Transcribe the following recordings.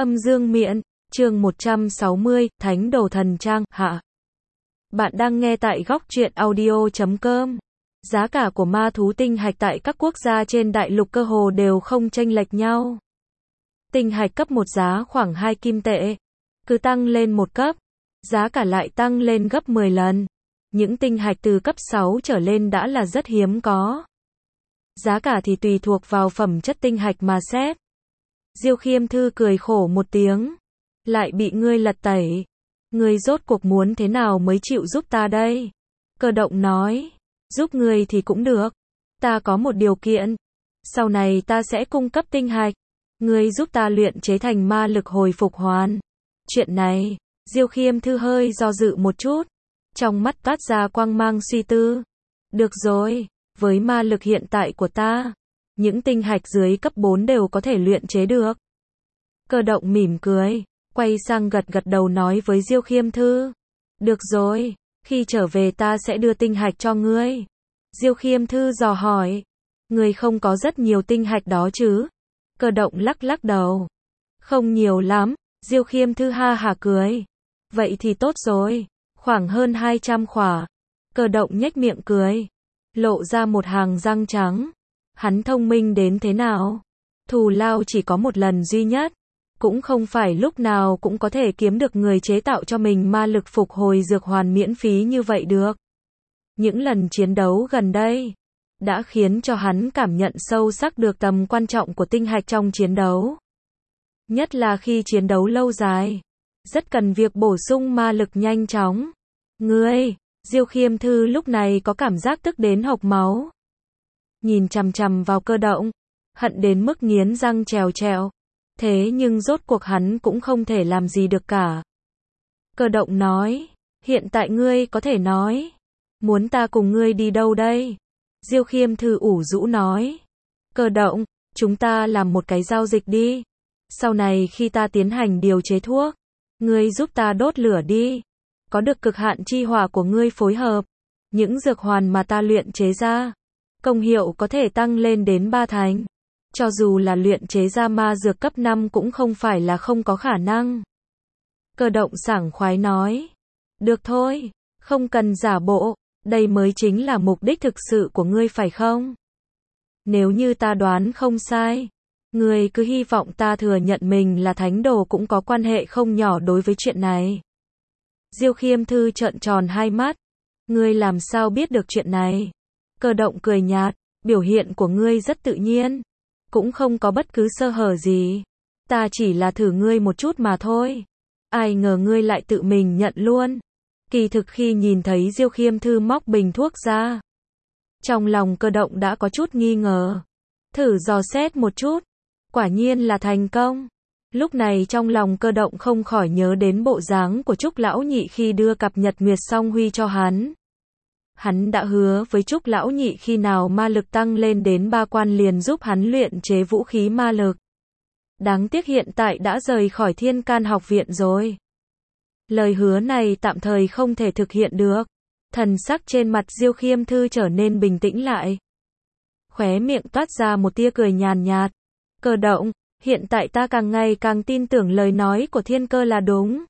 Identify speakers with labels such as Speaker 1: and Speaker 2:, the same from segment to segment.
Speaker 1: Âm dương miện, chương 160, Thánh đồ thần trang, hạ. Bạn đang nghe tại góc truyện audio.com. Giá cả của ma thú tinh hạch tại các quốc gia trên đại lục cơ hồ đều không chênh lệch nhau. Tinh hạch cấp 1 giá khoảng 2 kim tệ. Cứ tăng lên một cấp, giá cả lại tăng lên gấp 10 lần. Những tinh hạch từ cấp 6 trở lên đã là rất hiếm có. Giá cả thì tùy thuộc vào phẩm chất tinh hạch mà xét. Diêu Khiêm Thư cười khổ một tiếng. Lại bị ngươi lật tẩy. Ngươi rốt cuộc muốn thế nào mới chịu giúp ta đây? Cơ động nói. Giúp ngươi thì cũng được. Ta có một điều kiện. Sau này ta sẽ cung cấp tinh hạch. Ngươi giúp ta luyện chế thành ma lực hồi phục hoàn. Chuyện này, Diêu Khiêm Thư hơi do dự một chút. Trong mắt toát ra quang mang suy tư. Được rồi, với ma lực hiện tại của ta, những tinh hạch dưới cấp 4 đều có thể luyện chế được. Cơ động mỉm cười, quay sang gật gật đầu nói với Diêu Khiêm Thư. Được rồi, khi trở về ta sẽ đưa tinh hạch cho ngươi. Diêu Khiêm Thư dò hỏi. Ngươi không có rất nhiều tinh hạch đó chứ? Cơ động lắc lắc đầu. Không nhiều lắm, Diêu Khiêm Thư ha hả cười. Vậy thì tốt rồi, khoảng hơn 200 khỏa. Cơ động nhếch miệng cười, lộ ra một hàng răng trắng. Hắn thông minh đến thế nào? Thù lao chỉ có một lần duy nhất, cũng không phải lúc nào cũng có thể kiếm được người chế tạo cho mình ma lực phục hồi dược hoàn miễn phí như vậy được. Những lần chiến đấu gần đây đã khiến cho hắn cảm nhận sâu sắc được tầm quan trọng của tinh hạch trong chiến đấu. Nhất là khi chiến đấu lâu dài, rất cần việc bổ sung ma lực nhanh chóng. Ngươi, Diêu Khiêm Thư lúc này có cảm giác tức đến hộc máu. Nhìn chằm chằm vào cơ động, hận đến mức nghiến răng trèo trèo. Thế nhưng rốt cuộc hắn cũng không thể làm gì được cả. Cơ động nói, hiện tại ngươi có thể nói, muốn ta cùng ngươi đi đâu đây? Diêu Khiêm Thư ủ rũ nói, cơ động, chúng ta làm một cái giao dịch đi. Sau này khi ta tiến hành điều chế thuốc, ngươi giúp ta đốt lửa đi. Có được cực hạn chi hỏa của ngươi phối hợp, những dược hoàn mà ta luyện chế ra, công hiệu có thể tăng lên đến 3 thành. Cho dù là luyện chế ra ma dược cấp 5 cũng không phải là không có khả năng. Cơ động sảng khoái nói. Được thôi, không cần giả bộ, đây mới chính là mục đích thực sự của ngươi phải không? Nếu như ta đoán không sai, ngươi cứ hy vọng ta thừa nhận mình là thánh đồ cũng có quan hệ không nhỏ đối với chuyện này. Diêu Khiêm Thư trợn tròn hai mắt. Ngươi làm sao biết được chuyện này? Cơ động cười nhạt, biểu hiện của ngươi rất tự nhiên, cũng không có bất cứ sơ hở gì. Ta chỉ là thử ngươi một chút mà thôi. Ai ngờ ngươi lại tự mình nhận luôn. Kỳ thực khi nhìn thấy Diêu Khiêm Thư móc bình thuốc ra, trong lòng cơ động đã có chút nghi ngờ. Thử dò xét một chút, quả nhiên là thành công. Lúc này trong lòng cơ động không khỏi nhớ đến bộ dáng của Trúc Lão Nhị khi đưa cặp Nhật Nguyệt Song Huy cho hắn. Hắn đã hứa với Trúc Lão Nhị khi nào ma lực tăng lên đến 3 quan liền giúp hắn luyện chế vũ khí ma lực. Đáng tiếc hiện tại đã rời khỏi Thiên Can học viện rồi. Lời hứa này tạm thời không thể thực hiện được. Thần sắc trên mặt Diêu Khiêm Thư trở nên bình tĩnh lại. Khóe miệng toát ra một tia cười nhàn nhạt. Cơ động, hiện tại ta càng ngày càng tin tưởng lời nói của Thiên Cơ là đúng.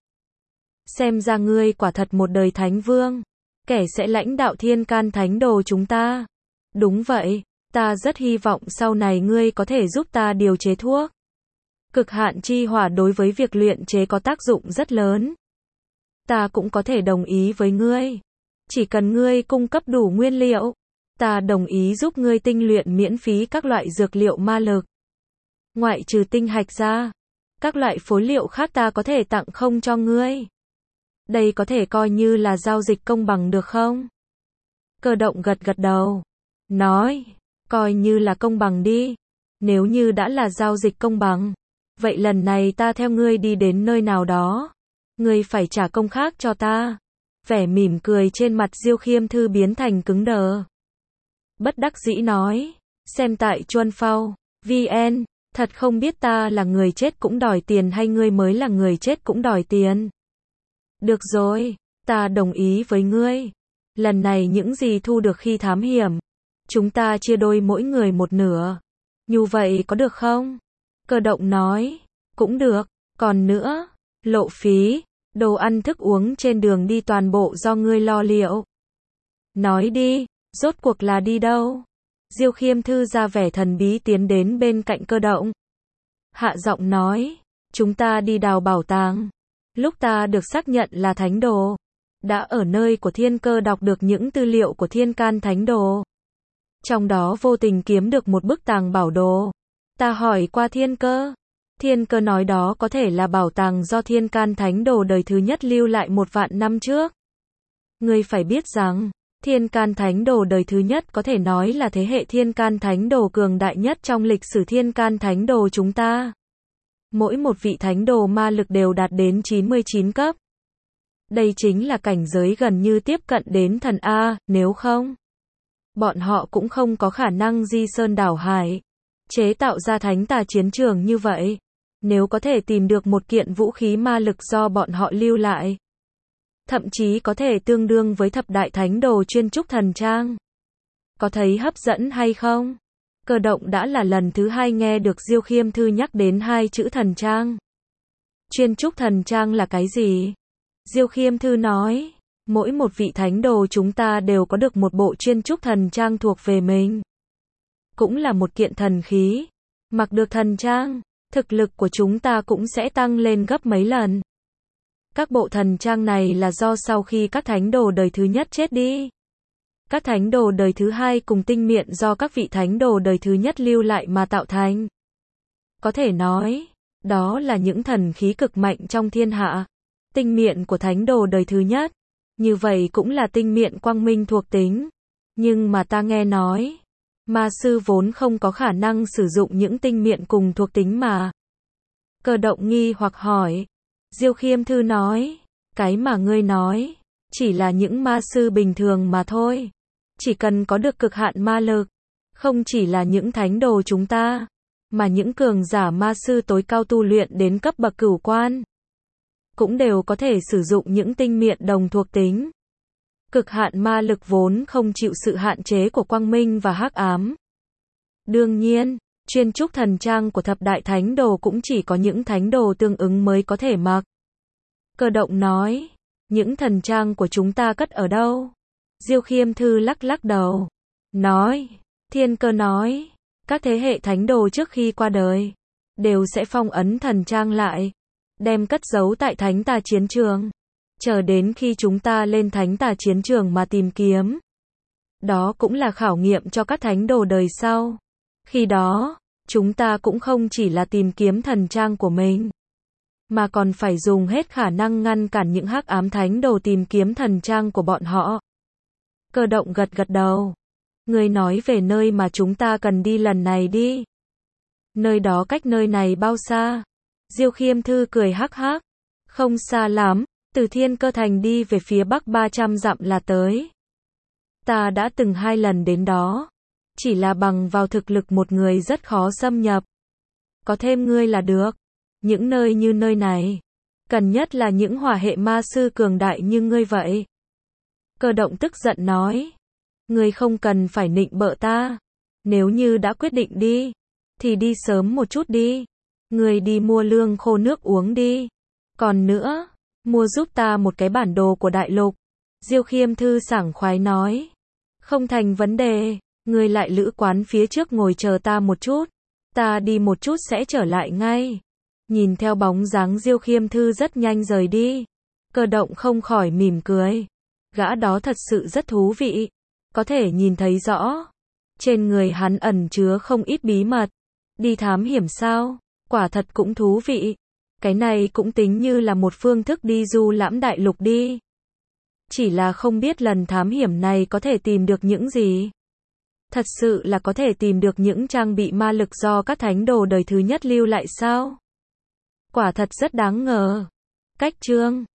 Speaker 1: Xem ra ngươi quả thật một đời thánh vương, kẻ sẽ lãnh đạo Thiên Can thánh đồ chúng ta. Đúng vậy, ta rất hy vọng sau này ngươi có thể giúp ta điều chế thuốc. Cực hạn chi hỏa đối với việc luyện chế có tác dụng rất lớn. Ta cũng có thể đồng ý với ngươi. Chỉ cần ngươi cung cấp đủ nguyên liệu, ta đồng ý giúp ngươi tinh luyện miễn phí các loại dược liệu ma lực. Ngoại trừ tinh hạch ra, các loại phối liệu khác ta có thể tặng không cho ngươi. Đây có thể coi như là giao dịch công bằng được không? Cơ động gật gật đầu, nói, coi như là công bằng đi. Nếu như đã là giao dịch công bằng, vậy lần này ta theo ngươi đi đến nơi nào đó, ngươi phải trả công khác cho ta. Vẻ mỉm cười trên mặt Diêu Khiêm Thư biến thành cứng đờ. Bất đắc dĩ nói, xem tại Chuân Phao, VN, thật không biết ta là người chết cũng đòi tiền hay ngươi mới là người chết cũng đòi tiền. Được rồi, ta đồng ý với ngươi. Lần này những gì thu được khi thám hiểm, chúng ta chia đôi mỗi người một nửa. Như vậy có được không? Cơ động nói, cũng được, Còn nữa, lộ phí, đồ ăn thức uống trên đường đi toàn bộ do ngươi lo liệu. Nói đi, rốt cuộc là đi đâu? Diêu Khiêm Thư ra vẻ thần bí tiến đến bên cạnh Cơ Động. Hạ giọng nói, chúng ta đi đào bảo tàng. Lúc ta được xác nhận là thánh đồ, đã ở nơi của Thiên Cơ đọc được những tư liệu của Thiên Can Thánh Đồ. Trong đó vô tình kiếm được một bức tàng bảo đồ. Ta hỏi qua Thiên Cơ. Thiên Cơ nói đó có thể là bảo tàng do Thiên Can Thánh Đồ đời thứ nhất lưu lại 1.000 năm trước. Ngươi phải biết rằng, Thiên Can Thánh Đồ đời thứ nhất có thể nói là thế hệ Thiên Can Thánh Đồ cường đại nhất trong lịch sử Thiên Can Thánh Đồ chúng ta. Mỗi một vị thánh đồ ma lực đều đạt đến 99 cấp. Đây chính là cảnh giới gần như tiếp cận đến thần A, nếu không, bọn họ cũng không có khả năng di sơn đảo hải, chế tạo ra thánh tà chiến trường như vậy. Nếu có thể tìm được một kiện vũ khí ma lực do bọn họ lưu lại, thậm chí có thể tương đương với thập đại thánh đồ chuyên trúc thần trang. Có thấy hấp dẫn hay không? Cơ Động đã là lần thứ 2 nghe được Diêu Khiêm Thư nhắc đến 2 chữ thần trang. Chuyên trúc thần trang là cái gì? Diêu Khiêm Thư nói, mỗi một vị thánh đồ chúng ta đều có được một bộ chuyên trúc thần trang thuộc về mình. Cũng là một kiện thần khí. Mặc được thần trang, thực lực của chúng ta cũng sẽ tăng lên gấp mấy lần. Các bộ thần trang này là do sau khi các thánh đồ đời thứ nhất chết đi, các thánh đồ đời thứ hai cùng tinh miện do các vị thánh đồ đời thứ nhất lưu lại mà tạo thành. Có thể nói, đó là những thần khí cực mạnh trong thiên hạ. Tinh miện của thánh đồ đời thứ nhất, như vậy cũng là tinh miện quang minh thuộc tính. Nhưng mà ta nghe nói, ma sư vốn không có khả năng sử dụng những tinh miện cùng thuộc tính mà. Cơ Động nghi hoặc hỏi. Diêu Khiêm Thư nói, cái mà ngươi nói, chỉ là những ma sư bình thường mà thôi. Chỉ cần có được cực hạn ma lực, không chỉ là những thánh đồ chúng ta, mà những cường giả ma sư tối cao tu luyện đến cấp bậc cửu quan, cũng đều có thể sử dụng những tinh miện đồng thuộc tính. Cực hạn ma lực vốn không chịu sự hạn chế của quang minh và hắc ám. Đương nhiên, chuyên trúc thần trang của thập đại thánh đồ cũng chỉ có những thánh đồ tương ứng mới có thể mặc. Cơ Động nói, những thần trang của chúng ta cất ở đâu? Diêu Khiêm Thư lắc lắc đầu, nói, Thiên Cơ nói, các thế hệ thánh đồ trước khi qua đời, đều sẽ phong ấn thần trang lại, đem cất giấu tại thánh tà chiến trường, chờ đến khi chúng ta lên thánh tà chiến trường mà tìm kiếm. Đó cũng là khảo nghiệm cho các thánh đồ đời sau. Khi đó, chúng ta cũng không chỉ là tìm kiếm thần trang của mình, mà còn phải dùng hết khả năng ngăn cản những hắc ám thánh đồ tìm kiếm thần trang của bọn họ. Cơ Động gật gật đầu. Ngươi nói về nơi mà chúng ta cần đi lần này đi. Nơi đó cách nơi này bao xa? Diêu Khiêm Thư cười hắc hắc. Không xa lắm, từ Thiên Cơ Thành đi về phía bắc 300 dặm là tới. Ta đã từng 2 lần đến đó. Chỉ là bằng vào thực lực một người rất khó xâm nhập. Có thêm ngươi là được. Những nơi như nơi này, cần nhất là những hỏa hệ ma sư cường đại như ngươi vậy. Cơ Động tức giận nói, ngươi không cần phải nịnh bợ ta. Nếu như đã quyết định đi, thì đi sớm một chút đi. Ngươi đi mua lương khô nước uống đi. Còn nữa, mua giúp ta một cái bản đồ của đại lục. Diêu Khiêm Thư sảng khoái nói, không thành vấn đề, ngươi lại lữ quán phía trước ngồi chờ ta một chút. Ta đi một chút sẽ trở lại ngay. Nhìn theo bóng dáng Diêu Khiêm Thư rất nhanh rời đi, Cơ Động không khỏi mỉm cười. Gã đó thật sự rất thú vị. Có thể nhìn thấy rõ, trên người hắn ẩn chứa không ít bí mật. Đi thám hiểm sao? Quả thật cũng thú vị. Cái này cũng tính như là một phương thức đi du lãm đại lục đi. Chỉ là không biết lần thám hiểm này có thể tìm được những gì. Thật sự là có thể tìm được những trang bị ma lực do các thánh đồ đời thứ nhất lưu lại sao? Quả thật rất đáng ngờ. Cách chương